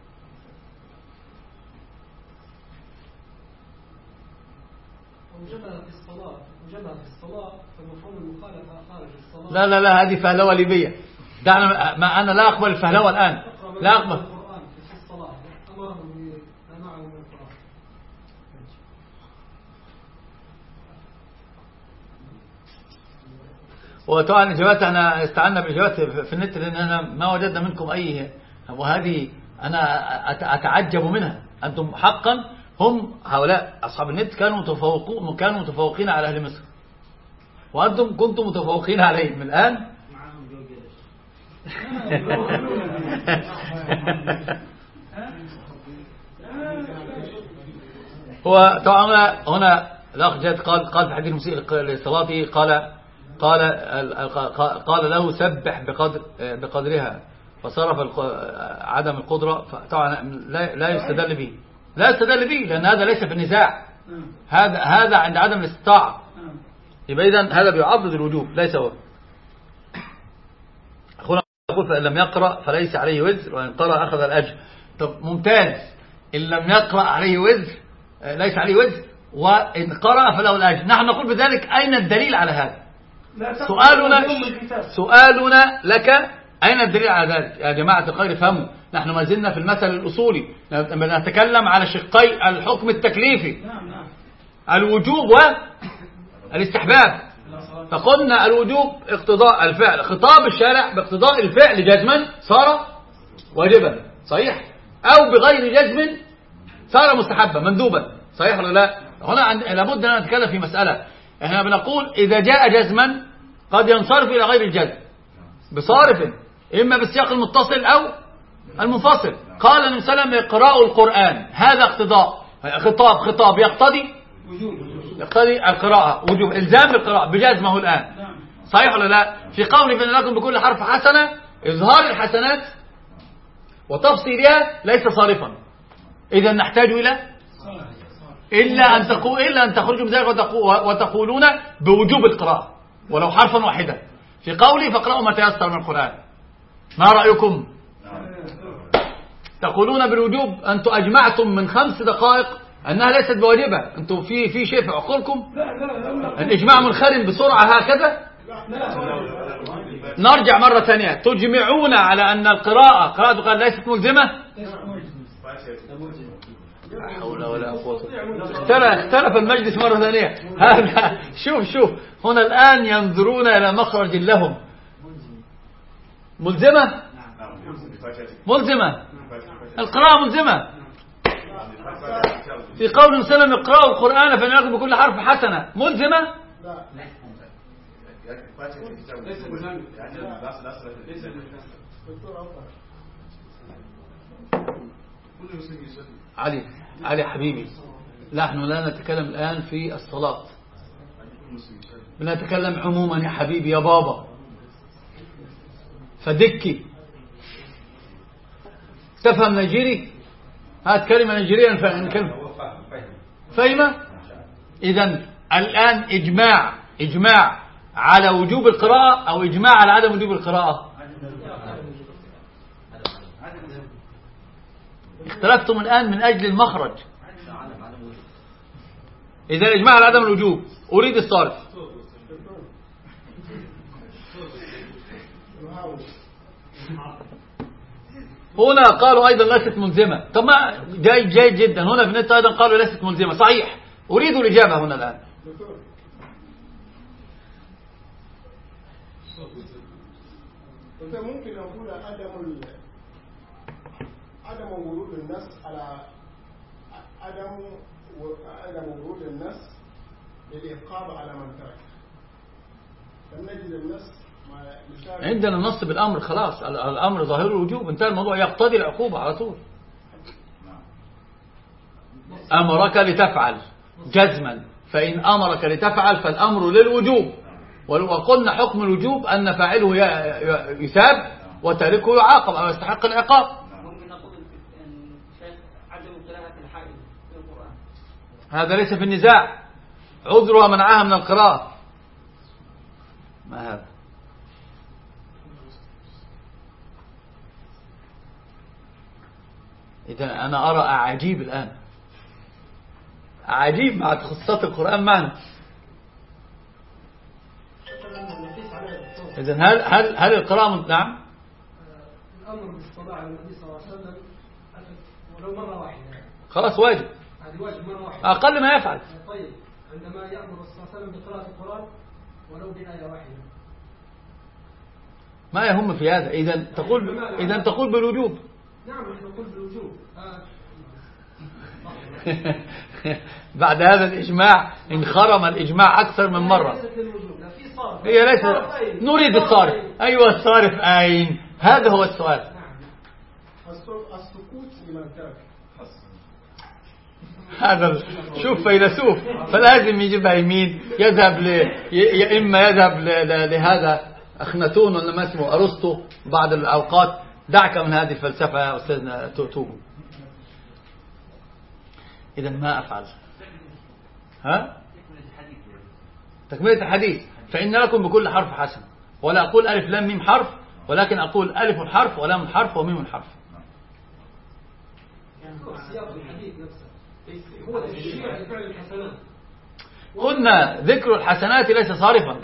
وجبها في الصلاة وجبها في الصلاة فمفهوم المخالفة خارج الصلاة. لا لا لا هذه فهلوة ليبية. دعنا ما أنا لا أقبل الفهلوة الآن. لا أقبل. القرآن في الصلاة أمرهم بما من القرآن. وطبعا الإجابات احنا استعنا بالإجابات في النت لأن أنا ما وجدنا منكم أي. وهذه أنا أتعجب منها. أنتم حقا هم هؤلاء أصحاب النت كانوا متفوقون كانوا متفوقين على أهل مصر، وأنتم كنتم متفوقين عليهم الآن. هو طبعا هنا الأخ جاد قال قال في حديث المسيء لصلاته قال قال قال له سبح بقدر بقدرها، فصرف عدم القدرة، فطبعا لا لا يستدل به لا يستدل به لأن هذا ليس في النزاع، هذا هذا عند عدم الاستطاعة، يبقى إذن هذا بيعضد الوجوب ليس هو. أخونا يقول فإن لم يقرأ فليس عليه وزر، وإن قرأ أخذ الأجر. طب ممتاز، إن لم يقرأ عليه وزر ليس عليه وزر، وإن قرأ فله الأجر. نحن نقول بذلك أين الدليل على هذا؟ سؤالنا سؤالنا لك أين الدليل على ذلك يا جماعة الخير؟ فهموا، نحن ما زلنا في المثل الأصولي، نتكلم على شقي الحكم التكليفي، الوجوب والاستحباب. فقلنا الوجوب اقتضاء الفعل، خطاب الشارع باقتضاء الفعل جزما صار واجبا صحيح، أو بغير جزم صار مستحبا مندوبا صحيح ولا لا؟ هنا لابد أن نتكلم في مسألة، احنا بنقول إذا جاء جزما قد ينصرف إلى غير الجزم بصارف، إما بالسياق المتصل أو المنفصل. قال النبي صلى الله عليه وسلم اقرأوا القرآن، هذا اقتضاء، خطاب خطاب يقتضي يقتضي القراءة وجوب، إلزام بالقراءة بجزمه الآن صحيح ولا لا؟ في قوله فإن لكم بكل حرف حسنة، إظهار الحسنات وتفصيلها ليس صارفا، إذا نحتاج إلى إلا أن تقول إلا أن تخرجوا بذلك وتقولون بوجوب القراءة ولو حرفا واحدا. في قوله فاقرأوا ما تيسر من القرآن، ما رأيكم؟ تقولون بالوجوب، أنتم أجمعتم من خمس دقائق أنها ليست بواجبة، أنتم في في شيء في عقولكم؟ الإجماع منخرم بسرعة هكذا؟ نرجع مرة ثانية، تجمعون على أن القراءة قراءة القرآن ليست ملزمة؟ لا حول ولا قوة. اختلف المجلس مرة ثانية. هذا شوف شوف هنا الآن ينظرون إلى مخرج لهم. ملزمة ملزمة القراءة ملزمة. في قول وسلم اقرأوا القرآن فإن لكم بكل حرف حسنة، ملزمة؟ علي علي حبيبي، نحن لا نتكلم الآن في الصلاة، بنتكلم عموما يا حبيبي يا بابا. فدكي تفهم نيجيري؟ هات كلمة نيجيرية نفهم كلمة فاهمة؟ إذن الآن إجماع إجماع على وجوب القراءة أو إجماع على عدم وجوب القراءة؟ اختلفتم الآن من أجل المخرج. إذا الإجماع على عدم الوجوب أريد الصارف. هنا قالوا أيضا ليست ملزمة. طب ما جيد جيد جدا، هنا في النت أيضا قالوا ليست ملزمة صحيح، أريد الإجابة هنا الآن. ممكن أقول عدم عدم ورود النص على عدم عدم ورود النص للإعقاب على من ترك، فنجد النص عندنا النص بالأمر خلاص، الأمر ظاهر الوجوب، انتهى الموضوع، يقتضي العقوبة على طول. أمرك لتفعل جزما، فإن أمرك لتفعل فالأمر للوجوب، وقلنا حكم الوجوب أن فاعله يثاب وتاركه يعاقب أو يستحق العقاب. هذا ليس في النزاع، عذرها منعها من القراءة. ما هذا؟ إذا أنا أرى أعاجيب الآن، أعاجيب مع تخصصات القرآن معنا. إذا هل هل هل القراءة نعم؟ الأمر بالصلاة على النبي صلى الله عليه وسلم ولو مرة واحدة خلاص واجب، هذه واجب مرة واحدة أقل ما يفعل. طيب عندما يأمر صلى الله عليه وسلم بقراءة القرآن ولو بآية واحدة ما يهم في هذا. إذا تقول إذا تقول بالوجوب. نعم نحن نقول بالوجوب. آه. بعد هذا الإجماع انخرم الإجماع أكثر من مرة. هي ليس نريد الصارف. أيوة الصارف أين؟ هذا هو السؤال. السكوت لمن ترك. هذا شوف فيلسوف فلازم يجيبها يمين، يذهب ل... يا إما يذهب ل... لهذا أخناتون ولا ما اسمه أرسطو بعض الأوقات. دعك من هذه الفلسفة يا أستاذنا توبو. إذا ما أفعل ها تكملة الحديث. فإن لكم بكل حرف حسن، ولا أقول ألف لام ميم حرف، ولكن أقول ألف حرف ولام حرف وميم حرف. قلنا ذكر الحسنات ليس صارفا،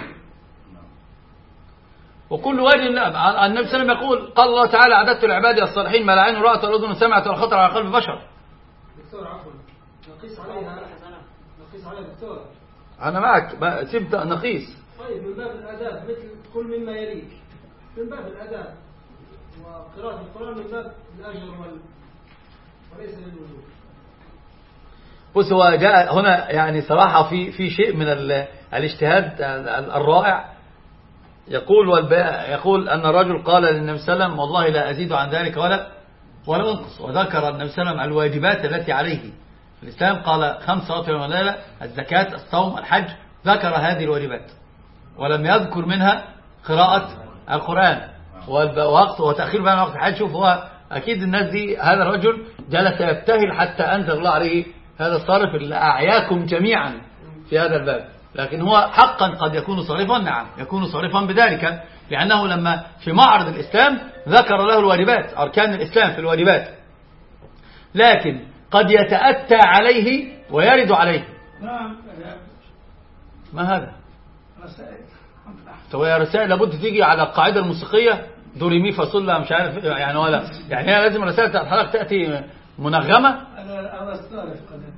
وكل وجه النبي صلى الله عليه وسلم يقول قال الله تعالى أعددت لعبادي الصالحين ما لا عين رأت ولا أذن سمعت ولا خطر على قلب بشر. دكتور عفوا نقيس عليها نقيس عليها دكتور. أنا معك تبدأ نقيس. طيب من باب الآداب مثل كل مما يليك، من باب الآداب، وقراءة القرآن من باب الأجر وال... وليس للوجوب. بص هو جاء هنا يعني صراحة في في شيء من الاجتهاد الرائع. يقول والباء يقول أن الرجل قال للنبي صلى الله عليه وسلم والله لا أزيد عن ذلك ولا ولا أنقص، وذكر النبي صلى الله عليه وسلم الواجبات التي عليه في الإسلام. قال خمس صلوات يوم وليلة، الزكاة، الصوم، الحج، ذكر هذه الواجبات ولم يذكر منها قراءة القرآن ووقت وتأخير بين وقت الحج. شوف هو أكيد الناس دي هذا الرجل جلس يبتهل حتى أنزل الله عليه هذا الصارف اللي أعياكم جميعا في هذا الباب. لكن هو حقا قد يكون صارفا، نعم يكون صارفا بذلك، لأنه لما في معرض الإسلام ذكر له الواجبات، أركان الإسلام في الواجبات، لكن قد يتأتى عليه ويرد عليه. نعم. ما هذا؟ رسائل. طب يا رسائل لابد تيجي على القاعدة الموسيقية دوري مي فاصولا مش عارف يعني، ولا يعني هي لازم الرسائل بتاعت حضرتك تأتي منغمة. أنا أنا الصارف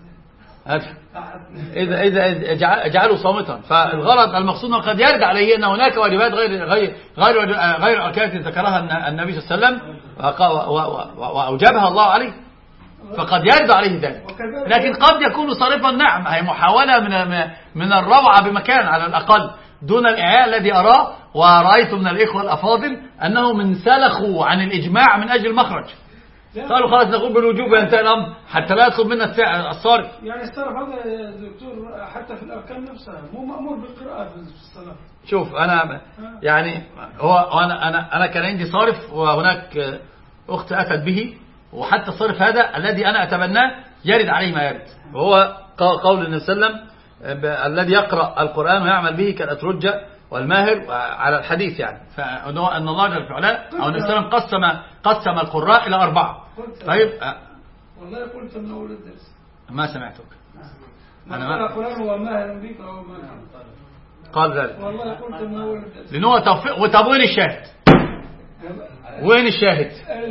إذا إذا اجعله صامتا. فالغرض المقصود قد يرد عليه أن هناك واجبات غير غير غير غير أركان ذكرها النبي صلى الله عليه وسلم وأوجبها الله عليه، فقد يرد عليه ذلك. لكن قد يكون صارفا، نعم هي محاولة من من الروعة بمكان على الأقل دون الإعياء الذي أراه. ورأيت من الإخوة الأفاضل أنهم انسلخوا عن الإجماع من أجل المخرج، قالوا خلاص نقول بالوجوب وينتهي الأمر حتى لا يدخل منا الصارف. يعني الصرف هذا يا دكتور حتى في الأركان نفسها مو مأمور بالقراءة في الصلاة. شوف أنا يعني هو أنا أنا أنا كان عندي صارف وهناك أخت أتت به، وحتى الصارف هذا الذي أنا أتبناه يرد عليه ما يرد، وهو قول النبي صلى الله عليه وسلم الذي يقرأ القرآن ويعمل به كالأترجة والماهر على الحديث، يعني فأن الله جل في علاه أو النبي صلى الله عليه وسلم قسم قسم القراء إلى أربعة. طيب والله قلت من أول الدرس ما سمعتك. أنا ما القرآن هو ماهر بك أو ماهر قال ذلك والله قلت من أول الدرس لأنه هو توفيق. وطب وين الشاهد؟ وين الشاهد؟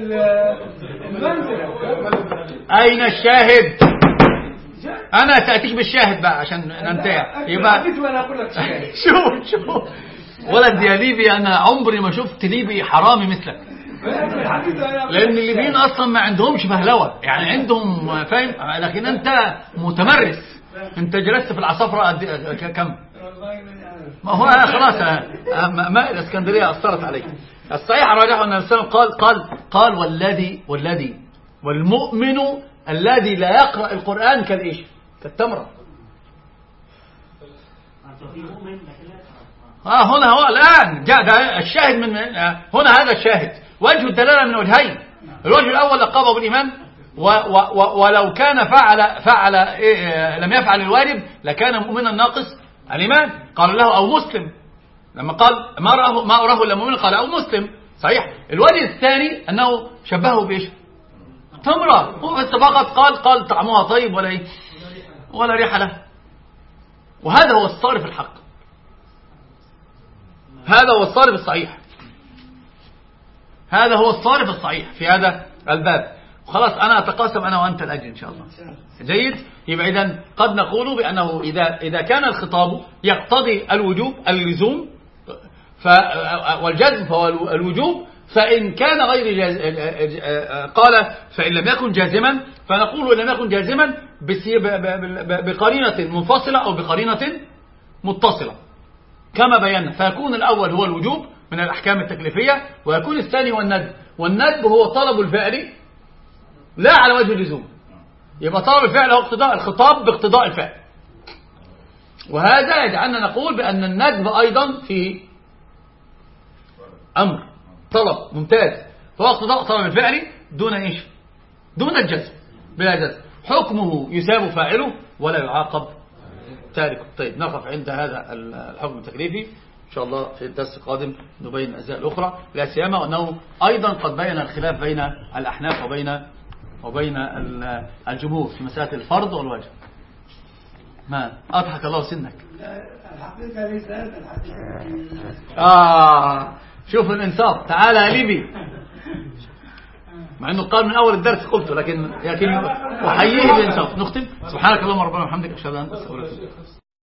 أين الشاهد؟ أنا تأتيش بالشاهد بقى عشان ننتهي. يبقى شوف شوف ولد يا ليبي، أنا عمري ما شفت ليبي حرامي مثلك، لأن الليبيين أصلا ما عندهمش فهلوة، يعني عندهم فاهم، لكن أنت متمرس. أنت جلست في العصافرة كم؟ ما هو خلاص ما الإسكندرية أثرت عليك. الصحيح راجح أن النبي صلى الله عليه وسلم قال قال والذي والذي والمؤمن الذي لا يقرأ القرآن كالإيش كالتمرة. آه هنا هو الآن جاء ده الشاهد من آه هنا هذا الشاهد وجه الدلالة من وجهين. الوجه الأول لقبه بالإيمان، و و و ولو كان فعل فعل إيه لم يفعل الواجب لكان مؤمنا ناقص الإيمان. قال له أو مسلم، لما قال ما رأه ما أراه إلا مؤمن قال أو مسلم. صحيح. الوجه الثاني أنه شبهه بإيش؟ تمرة. هو بس فقط قال قال طعمها طيب ولا إيه ولا ريحة له. وهذا هو الصارف الحق، هذا هو الصارف الصحيح، هذا هو الصارف الصحيح في هذا الباب. خلاص أنا أتقاسم أنا وأنت الأجر إن شاء الله. جيد. يبقى إذن قد نقول بأنه إذا إذا كان الخطاب يقتضي الوجوب اللزوم والجزم فهو الوجوب، فإن كان غير جاز... قال فإن لم يكن جازما فنقول إن لم يكن جازما بقرينة منفصلة أو بقرينة متصلة كما بينا، فيكون الأول هو الوجوب من الأحكام التكليفية، ويكون الثاني هو الندب، والندب هو طلب الفعل لا على وجه اللزوم، يبقى طلب الفعل هو اقتضاء الخطاب باقتضاء الفعل. وهذا يجعلنا نقول بأن الندب أيضا فيه أمر طلب ممتاز، فهو اقتضاء طلب الفعل دون إيش؟ دون الجزم، بلا جزم، حكمه يثاب فاعله ولا يعاقب تاركه. طيب نقف عند هذا الحكم التكليفي، إن شاء الله في الدرس القادم نبين الأجزاء الأخرى، لا سيما وأنه أيضا قد بين الخلاف بين الأحناف وبين وبين الجمهور في مسألة الفرض والواجب. ما أضحك الله سنك. الحقيقة ليس هذا الحقيقة. آه شوف الإنصاف، تعالى يا ليبي، مع أنه قال من أول الدرس قلته، لكن لكن أحييه الإنصاف. نختم. سبحانك اللهم ربنا وبحمدك، أشهد أن لا إله إلا أنت.